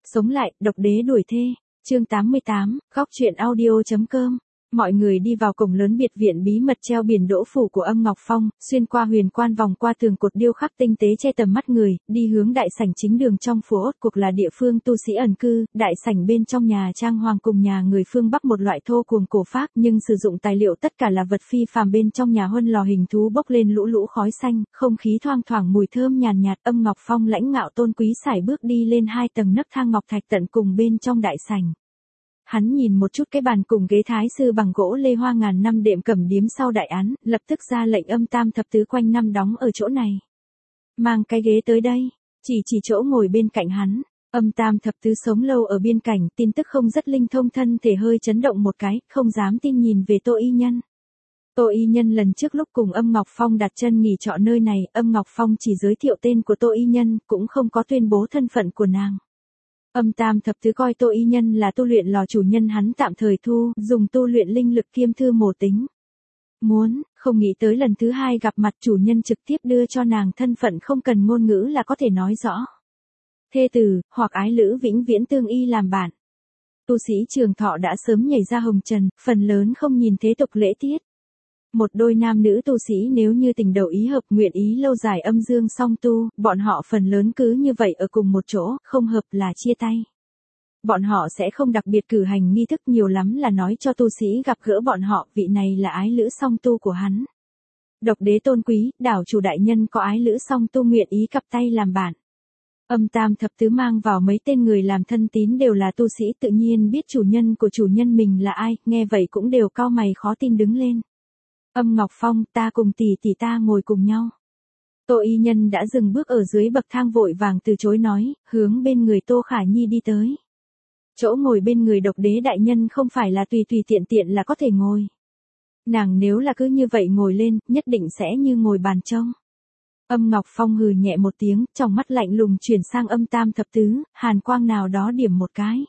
Sống lại, độc đế đuổi thê. Chương 88, góc truyện audio.com. Mọi người đi vào cổng lớn biệt viện bí mật treo biển đỗ phủ của Âm Ngọc Phong, xuyên qua huyền quan vòng qua tường cột điêu khắc tinh tế che tầm mắt người, đi hướng đại sảnh chính đường trong phủ Ốt cuộc là địa phương tu sĩ ẩn cư, đại sảnh bên trong nhà trang hoàng cùng nhà người phương Bắc một loại thô cuồng cổ phác nhưng sử dụng tài liệu tất cả là vật phi phàm bên trong nhà huân lò hình thú bốc lên lũ lũ khói xanh, không khí thoang thoảng mùi thơm nhàn nhạt. Âm Ngọc Phong lãnh ngạo tôn quý sải bước đi lên 2 tầng nấc thang ngọc thạch tận cùng bên trong đại sảnh. Hắn nhìn một chút cái bàn cùng ghế thái sư bằng gỗ lê hoa ngàn năm đệm cẩm điếm sau đại án, lập tức ra lệnh Âm Tam thập tứ quanh năm đóng ở chỗ này. Mang cái ghế tới đây, chỉ chỗ ngồi bên cạnh hắn. Âm Tam thập tứ sống lâu ở biên cảnh, tin tức không rất linh thông, thân thể hơi chấn động một cái, không dám tin nhìn về Tô Y Nhân. Tô Y Nhân lần trước lúc cùng Âm Ngọc Phong đặt chân nghỉ trọ nơi này, Âm Ngọc Phong chỉ giới thiệu tên của Tô Y Nhân, cũng không có tuyên bố thân phận của nàng. Âm Tam thập tứ coi Tô Y Nhân là tu luyện lò chủ nhân hắn tạm thời thu, dùng tu luyện linh lực kiêm thư mổ tính. Không nghĩ tới lần thứ 2 gặp mặt chủ nhân trực tiếp đưa cho nàng thân phận không cần ngôn ngữ là có thể nói rõ. Thê tử, hoặc ái lữ vĩnh viễn tương y làm bạn. Tu sĩ Trường Thọ đã sớm nhảy ra hồng trần, phần lớn không nhìn thế tục lễ tiết. Một đôi nam nữ tu sĩ nếu như tình đầu ý hợp nguyện ý lâu dài âm dương song tu, bọn họ phần lớn cứ như vậy ở cùng một chỗ, không hợp là chia tay. Bọn họ sẽ không đặc biệt cử hành nghi thức, nhiều lắm là nói cho tu sĩ gặp gỡ bọn họ, vị này là ái lữ song tu của hắn. Độc đế tôn quý, đảo chủ đại nhân có ái lữ song tu nguyện ý cặp tay làm bạn. Âm Tam thập tứ mang vào mấy tên người làm thân tín đều là tu sĩ, tự nhiên biết chủ nhân của chủ nhân mình là ai, nghe vậy cũng đều cau mày khó tin đứng lên. Âm Ngọc Phong, ta cùng tỷ ta ngồi cùng nhau. Tô Y Nhân đã dừng bước ở dưới bậc thang vội vàng từ chối nói, hướng bên người Tô Khả Nhi đi tới. Chỗ ngồi bên người độc đế đại nhân không phải là tùy tiện là có thể ngồi. Nàng nếu là cứ như vậy ngồi lên, nhất định sẽ như ngồi bàn trông. Âm Ngọc Phong hừ nhẹ một tiếng, trong mắt lạnh lùng chuyển sang Âm Tam thập tứ, hàn quang nào đó điểm một cái.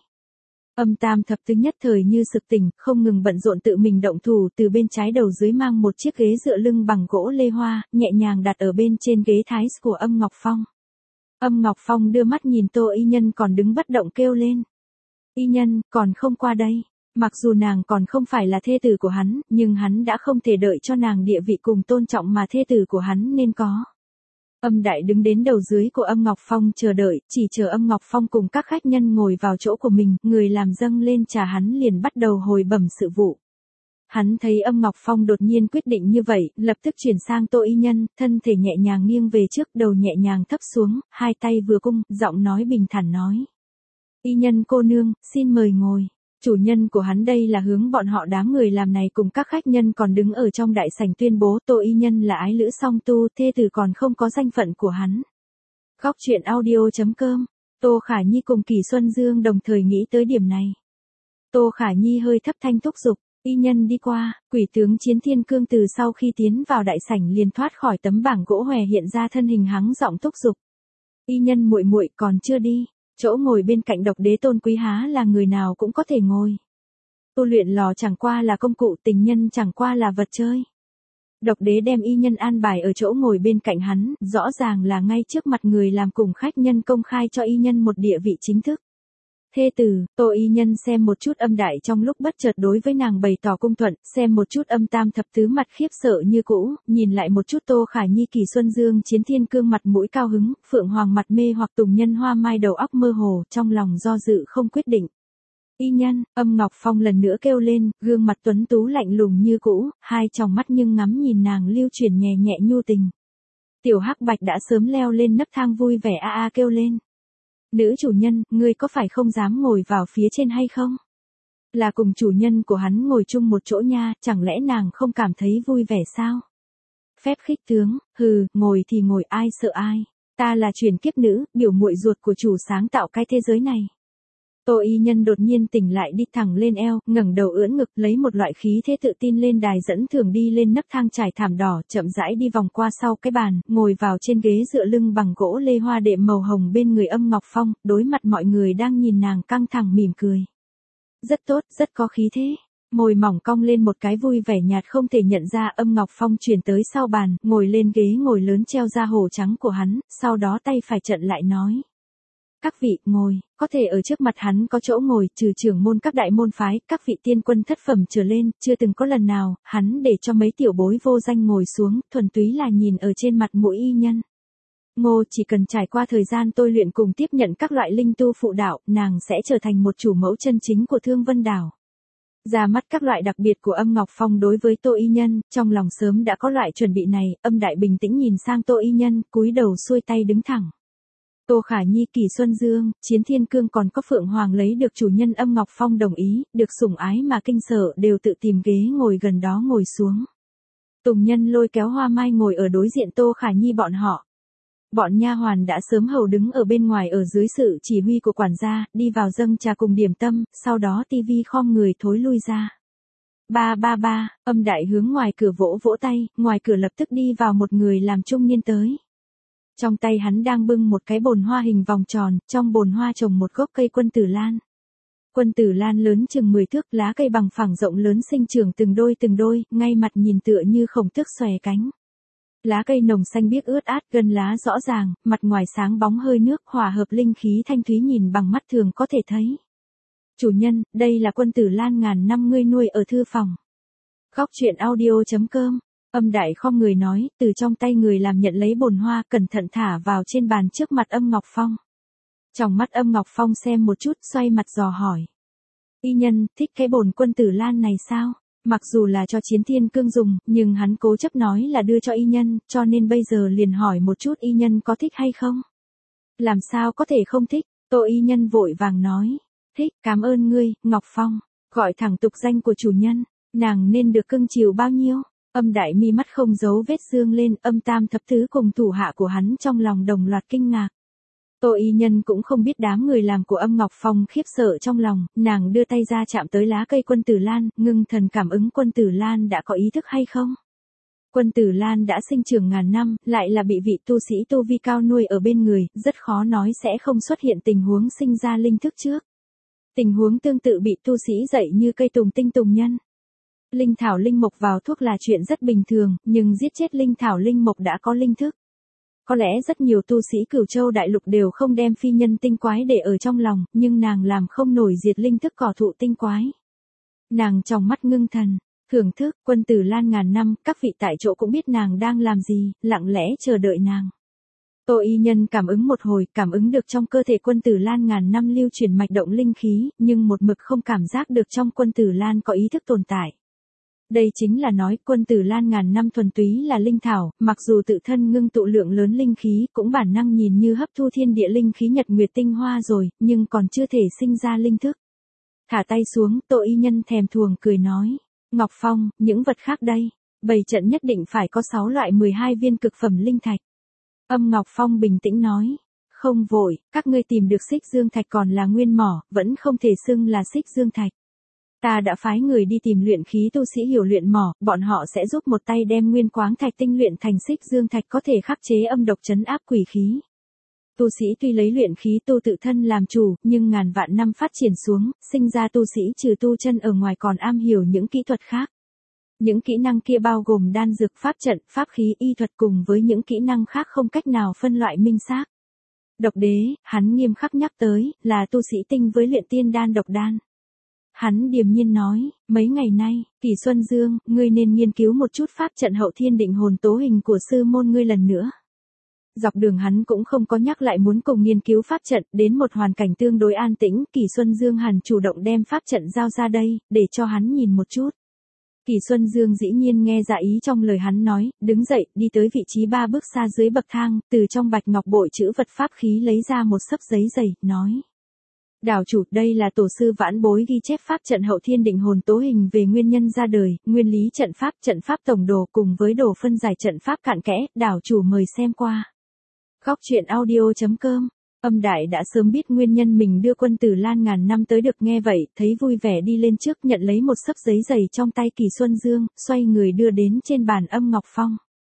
Âm Tam thập tứ nhất thời như sực tỉnh, không ngừng bận rộn tự mình động thủ, từ bên trái đầu dưới mang một chiếc ghế dựa lưng bằng gỗ lê hoa, nhẹ nhàng đặt ở bên trên ghế thái của Âm Ngọc Phong. Âm Ngọc Phong đưa mắt nhìn Tô Y Nhân còn đứng bất động kêu lên. Y Nhân, còn không qua đây. Mặc dù nàng còn không phải là thê tử của hắn, nhưng hắn đã không thể đợi cho nàng địa vị cùng tôn trọng mà thê tử của hắn nên có. Âm Đại đứng đến đầu dưới của Âm Ngọc Phong chờ đợi, chỉ chờ Âm Ngọc Phong cùng các khách nhân ngồi vào chỗ của mình, người làm dâng lên trà hắn liền bắt đầu hồi bẩm sự vụ. Hắn thấy Âm Ngọc Phong đột nhiên quyết định như vậy, lập tức chuyển sang Tô Y Nhân, thân thể nhẹ nhàng nghiêng về trước, đầu nhẹ nhàng thấp xuống, hai tay vừa cung, giọng nói bình thản nói. Y Nhân cô nương, xin mời ngồi. Chủ nhân của hắn đây là hướng bọn họ đám người làm này cùng các khách nhân còn đứng ở trong đại sảnh tuyên bố Tô Y Nhân là ái lữ song tu, thê tử còn không có danh phận của hắn. Góc truyện audio.com. Tô Khả Nhi cùng Kỳ Xuân Dương đồng thời nghĩ tới điểm này. Tô Khả Nhi hơi thấp thanh thúc giục, Y Nhân đi qua, quỷ tướng Chiến Thiên Cương từ sau khi tiến vào đại sảnh liền thoát khỏi tấm bảng gỗ hòe hiện ra thân hình hắng giọng thúc giục. Y Nhân muội muội còn chưa đi. Chỗ ngồi bên cạnh độc đế tôn quý há là người nào cũng có thể ngồi. Tu luyện lò chẳng qua là công cụ, tình nhân chẳng qua là vật chơi. Độc đế đem Y Nhân an bài ở chỗ ngồi bên cạnh hắn, rõ ràng là ngay trước mặt người làm cùng khách nhân công khai cho Y Nhân một địa vị chính thức. Thê tử, Tô Y Nhân xem một chút Âm Đại trong lúc bất chợt đối với nàng bày tỏ cung thuận, xem một chút Âm Tam thập tứ mặt khiếp sợ như cũ, nhìn lại một chút Tô Khả Nhi Kỳ Xuân Dương Chiến Thiên Cương mặt mũi cao hứng, Phượng Hoàng mặt mê hoặc Tùng Nhân Hoa Mai đầu óc mơ hồ, trong lòng do dự không quyết định. Y Nhân, Âm Ngọc Phong lần nữa kêu lên, gương mặt tuấn tú lạnh lùng như cũ, hai tròng mắt nhưng ngắm nhìn nàng lưu chuyển nhẹ nhẹ nhu tình. Tiểu Hắc Bạch đã sớm leo lên nấc thang vui vẻ kêu lên. Nữ chủ nhân, ngươi có phải không dám ngồi vào phía trên hay không? Là cùng chủ nhân của hắn ngồi chung một chỗ nha, chẳng lẽ nàng không cảm thấy vui vẻ sao? Phép khích tướng, ngồi thì ngồi ai sợ ai. Ta là truyền kiếp nữ, biểu muội ruột của chủ sáng tạo cái thế giới này. Tô Y Nhân đột nhiên tỉnh lại đi thẳng lên eo, ngẩng đầu ưỡn ngực lấy một loại khí thế tự tin lên đài dẫn thường đi lên nấc thang trải thảm đỏ, chậm rãi đi vòng qua sau cái bàn, ngồi vào trên ghế dựa lưng bằng gỗ lê hoa đệm màu hồng bên người Âm Ngọc Phong, đối mặt mọi người đang nhìn nàng căng thẳng mỉm cười. Rất tốt, rất có khí thế. Môi mỏng cong lên một cái vui vẻ nhạt không thể nhận ra. Âm Ngọc Phong chuyển tới sau bàn, ngồi lên ghế ngồi lớn treo da hổ trắng của hắn, sau đó tay phải trận lại nói. Các vị, ngồi, có thể ở trước mặt hắn có chỗ ngồi, trừ trưởng môn các đại môn phái, các vị tiên quân thất phẩm trở lên, chưa từng có lần nào, hắn để cho mấy tiểu bối vô danh ngồi xuống, thuần túy là nhìn ở trên mặt mũi y nhân. Ngô chỉ cần trải qua thời gian tôi luyện cùng tiếp nhận các loại linh tu phụ đạo, nàng sẽ trở thành một chủ mẫu chân chính của Thương Vân Đảo. Ra mắt các loại đặc biệt của Âm Ngọc Phong đối với Tô Y Nhân, trong lòng sớm đã có loại chuẩn bị này, Âm Đại bình tĩnh nhìn sang Tô Y Nhân, cúi đầu xuôi tay đứng thẳng. Tô Khả Nhi, Kỳ Xuân Dương, Chiến Thiên Cương còn có Phượng Hoàng lấy được chủ nhân Âm Ngọc Phong đồng ý, được sủng ái mà kinh sợ đều tự tìm ghế ngồi gần đó ngồi xuống. Tùng Nhân lôi kéo Hoa Mai ngồi ở đối diện Tô Khả Nhi bọn họ. Bọn nha hoàn đã sớm hầu đứng ở bên ngoài ở dưới sự chỉ huy của quản gia, đi vào dâng trà cùng điểm tâm, sau đó tivi khom người thối lui ra. Ba, Âm Đại hướng ngoài cửa vỗ vỗ tay, ngoài cửa lập tức đi vào một người làm trung niên tới. Trong tay hắn đang bưng một cái bồn hoa hình vòng tròn, trong bồn hoa trồng một gốc cây quân tử lan. Quân tử lan lớn chừng 10 thước, lá cây bằng phẳng rộng lớn sinh trưởng từng đôi, ngay mặt nhìn tựa như khổng tước xòe cánh. Lá cây nồng xanh biếc ướt át, gân lá rõ ràng, mặt ngoài sáng bóng hơi nước, hòa hợp linh khí thanh thúy nhìn bằng mắt thường có thể thấy. Chủ nhân, đây là quân tử lan ngàn năm ngươi nuôi ở thư phòng. Góc truyện audio.com. Âm Đại khom người nói, từ trong tay người làm nhận lấy bồn hoa, cẩn thận thả vào trên bàn trước mặt Âm Ngọc Phong. Trong mắt Âm Ngọc Phong xem một chút, xoay mặt dò hỏi. Y nhân, thích cái bồn quân tử lan này sao? Mặc dù là cho Chiến Thiên Cương dùng, nhưng hắn cố chấp nói là đưa cho y nhân, cho nên bây giờ liền hỏi một chút y nhân có thích hay không? Làm sao có thể không thích? Tô y nhân vội vàng nói. Thích, cảm ơn ngươi, Ngọc Phong. Gọi thẳng tục danh của chủ nhân, nàng nên được cưng chiều bao nhiêu? Âm Đại mi mắt không giấu vết dương lên, Âm Tam thập thứ cùng thủ hạ của hắn trong lòng đồng loạt kinh ngạc. Tô y nhân cũng không biết đám người làm của Âm Ngọc Phong khiếp sợ trong lòng, nàng đưa tay ra chạm tới lá cây quân tử lan, ngưng thần cảm ứng quân tử lan đã có ý thức hay không. Quân tử lan đã sinh trưởng ngàn năm, lại là bị vị tu sĩ tu vi cao nuôi ở bên người, rất khó nói sẽ không xuất hiện tình huống sinh ra linh thức trước. Tình huống tương tự bị tu sĩ dạy như cây tùng tinh tùng nhân. Linh thảo linh mộc vào thuốc là chuyện rất bình thường, nhưng giết chết linh thảo linh mộc đã có linh thức. Có lẽ rất nhiều tu sĩ Cửu Châu đại lục đều không đem phi nhân tinh quái để ở trong lòng, nhưng nàng làm không nổi diệt linh thức cỏ thụ tinh quái. Nàng trong mắt ngưng thần, thưởng thức, quân tử lan ngàn năm, các vị tại chỗ cũng biết nàng đang làm gì, lặng lẽ chờ đợi nàng. Tô y nhân cảm ứng một hồi, cảm ứng được trong cơ thể quân tử lan ngàn năm lưu chuyển mạch động linh khí, nhưng một mực không cảm giác được trong quân tử lan có ý thức tồn tại. Đây chính là nói quân tử lan ngàn năm thuần túy là linh thảo, mặc dù tự thân ngưng tụ lượng lớn linh khí, cũng bản năng nhìn như hấp thu thiên địa linh khí nhật nguyệt tinh hoa rồi, nhưng còn chưa thể sinh ra linh thức. Thả tay xuống, Tô y nhân thèm thuồng cười nói, Ngọc Phong, những vật khác đây, bày trận nhất định phải có 6 loại 12 viên cực phẩm linh thạch. Âm Ngọc Phong bình tĩnh nói, không vội, các ngươi tìm được xích dương thạch còn là nguyên mỏ, vẫn không thể xưng là xích dương thạch. Ta đã phái người đi tìm luyện khí tu sĩ hiểu luyện mỏ, bọn họ sẽ giúp một tay đem nguyên quáng thạch tinh luyện thành xích dương thạch có thể khắc chế âm độc trấn áp quỷ khí. Tu sĩ tuy lấy luyện khí tu tự thân làm chủ, nhưng ngàn vạn năm phát triển xuống, sinh ra tu sĩ trừ tu chân ở ngoài còn am hiểu những kỹ thuật khác. Những kỹ năng kia bao gồm đan dược, pháp trận, pháp khí, y thuật cùng với những kỹ năng khác không cách nào phân loại minh xác. Độc đế, hắn nghiêm khắc nhắc tới, là tu sĩ tinh với luyện tiên đan độc đan. Hắn điềm nhiên nói, mấy ngày nay, Kỳ Xuân Dương, ngươi nên nghiên cứu một chút pháp trận hậu thiên định hồn tố hình của sư môn ngươi lần nữa. Dọc đường hắn cũng không có nhắc lại muốn cùng nghiên cứu pháp trận, đến một hoàn cảnh tương đối an tĩnh, Kỳ Xuân Dương hẳn chủ động đem pháp trận giao ra đây, để cho hắn nhìn một chút. Kỳ Xuân Dương dĩ nhiên nghe ra ý trong lời hắn nói, đứng dậy, đi tới vị trí 3 bước xa dưới bậc thang, từ trong bạch ngọc bội chữ vật pháp khí lấy ra một xấp giấy dày, nói. Đảo chủ, đây là tổ sư vãn bối ghi chép pháp trận hậu thiên định hồn tố hình về nguyên nhân ra đời, nguyên lý trận pháp tổng đồ cùng với đồ phân giải trận pháp cặn kẽ, đảo chủ mời xem qua. Góc truyện audio.com. Âm Đại đã sớm biết nguyên nhân mình đưa quân tử lan ngàn năm tới được, nghe vậy, thấy vui vẻ đi lên trước nhận lấy một xấp giấy dày trong tay Kỳ Xuân Dương, xoay người đưa đến trên bàn Âm Ngọc Phong.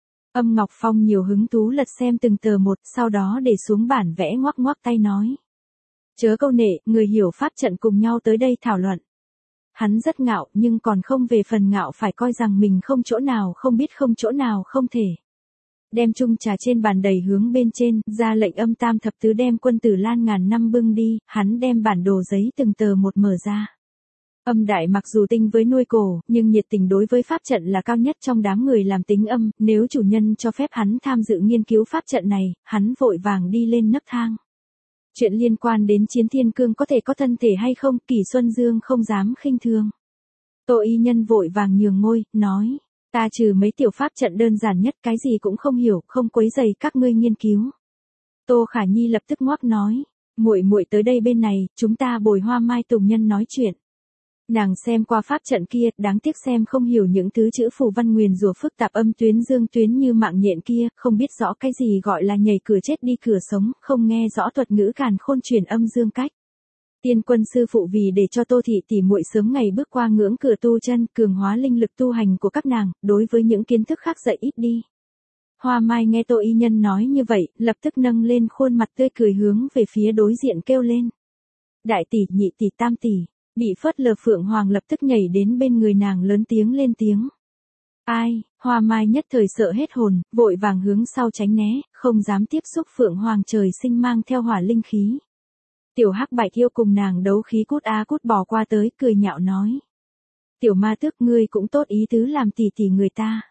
Âm Ngọc Phong nhiều hứng thú lật xem từng tờ một, sau đó để xuống bản vẽ ngoắc ngoắc tay nói. Chớ câu nệ, người hiểu pháp trận cùng nhau tới đây thảo luận. Hắn rất ngạo, nhưng còn không về phần ngạo phải coi rằng mình không chỗ nào không biết, không chỗ nào không thể. đem chung trà trên bàn đầy hướng bên trên, ra lệnh âm tam thập tứ đem quân tử lan ngàn năm bưng đi, hắn đem bản đồ giấy từng tờ một mở ra. Âm đại mặc dù tinh với nuôi cổ, nhưng nhiệt tình đối với pháp trận là cao nhất trong đám người làm tính âm, nếu chủ nhân cho phép hắn tham dự nghiên cứu pháp trận này, hắn vội vàng đi lên nấc thang. Chuyện liên quan đến Chiến Thiên Cương có thể có thân thể hay không, Kỷ Xuân Dương không dám khinh thường. Tô Y Nhân vội vàng nhường ngôi, nói, ta trừ mấy tiểu pháp trận đơn giản nhất cái gì cũng không hiểu, không quấy rầy các ngươi nghiên cứu. Tô Khả Nhi lập tức ngoác nói, muội muội tới đây bên này, chúng ta bồi Hoa Mai Tùng Nhân nói chuyện. Nàng xem qua pháp trận kia, đáng tiếc xem không hiểu những thứ chữ phù văn nguyền rủa phức tạp âm tuyến dương tuyến như mạng nhện kia, không biết rõ cái gì gọi là nhảy cửa chết đi cửa sống, không nghe rõ thuật ngữ càn khôn truyền âm dương cách. Tiên quân sư phụ vì để cho Tô thị tỷ muội sớm ngày bước qua ngưỡng cửa tu chân, cường hóa linh lực tu hành của các nàng, đối với những kiến thức khác dạy ít đi. Hoa Mai nghe Tô Y Nhân nói như vậy, lập tức nâng lên khuôn mặt tươi cười hướng về phía đối diện kêu lên. Đại tỷ, nhị tỷ, tam tỷ. Bị phớt lờ Phượng Hoàng lập tức nhảy đến bên người nàng lớn tiếng lên tiếng. Ai, Hoa Mai nhất thời sợ hết hồn, vội vàng hướng sau tránh né, không dám tiếp xúc Phượng Hoàng trời sinh mang theo hỏa linh khí. Tiểu Hắc Bạch yêu cùng nàng đấu khí cút á cút bò qua tới, cười nhạo nói. Tiểu ma tước ngươi cũng tốt ý tứ làm tỷ tỷ người ta.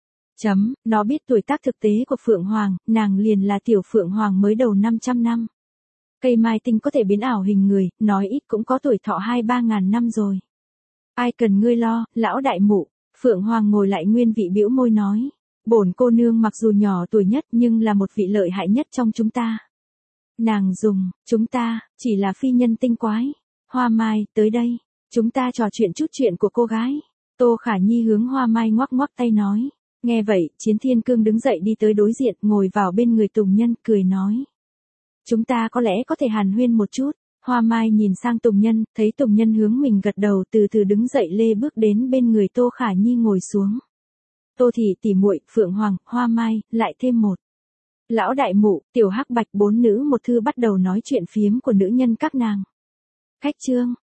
Nó biết tuổi tác thực tế của Phượng Hoàng, nàng liền là tiểu Phượng Hoàng mới đầu 500 năm. Cây mai tinh có thể biến ảo hình người, nói ít cũng có tuổi thọ 2-3 ngàn năm rồi. Ai cần ngươi lo, lão đại mụ. Phượng Hoàng ngồi lại nguyên vị bĩu môi nói. Bổn cô nương mặc dù nhỏ tuổi nhất nhưng là một vị lợi hại nhất trong chúng ta. Nàng dùng, chúng ta, chỉ là phi nhân tinh quái. Hoa Mai, tới đây. Chúng ta trò chuyện chút chuyện của cô gái. Tô Khả Nhi hướng Hoa Mai ngoắc ngoắc tay nói. Nghe vậy, Chiến Thiên Cương đứng dậy đi tới đối diện, ngồi vào bên người Tùng Nhân, cười nói. Chúng ta có lẽ có thể hàn huyên một chút. Hoa Mai nhìn sang Tùng Nhân, thấy Tùng Nhân hướng mình gật đầu, từ từ đứng dậy lê bước đến bên người Tô Khả Nhi ngồi xuống. Tô thị tỷ muội, Phượng Hoàng, Hoa Mai, lại thêm một. Lão đại mụ, tiểu Hắc Bạch, bốn nữ một thư bắt đầu nói chuyện phiếm của nữ nhân các nàng. Khách chương,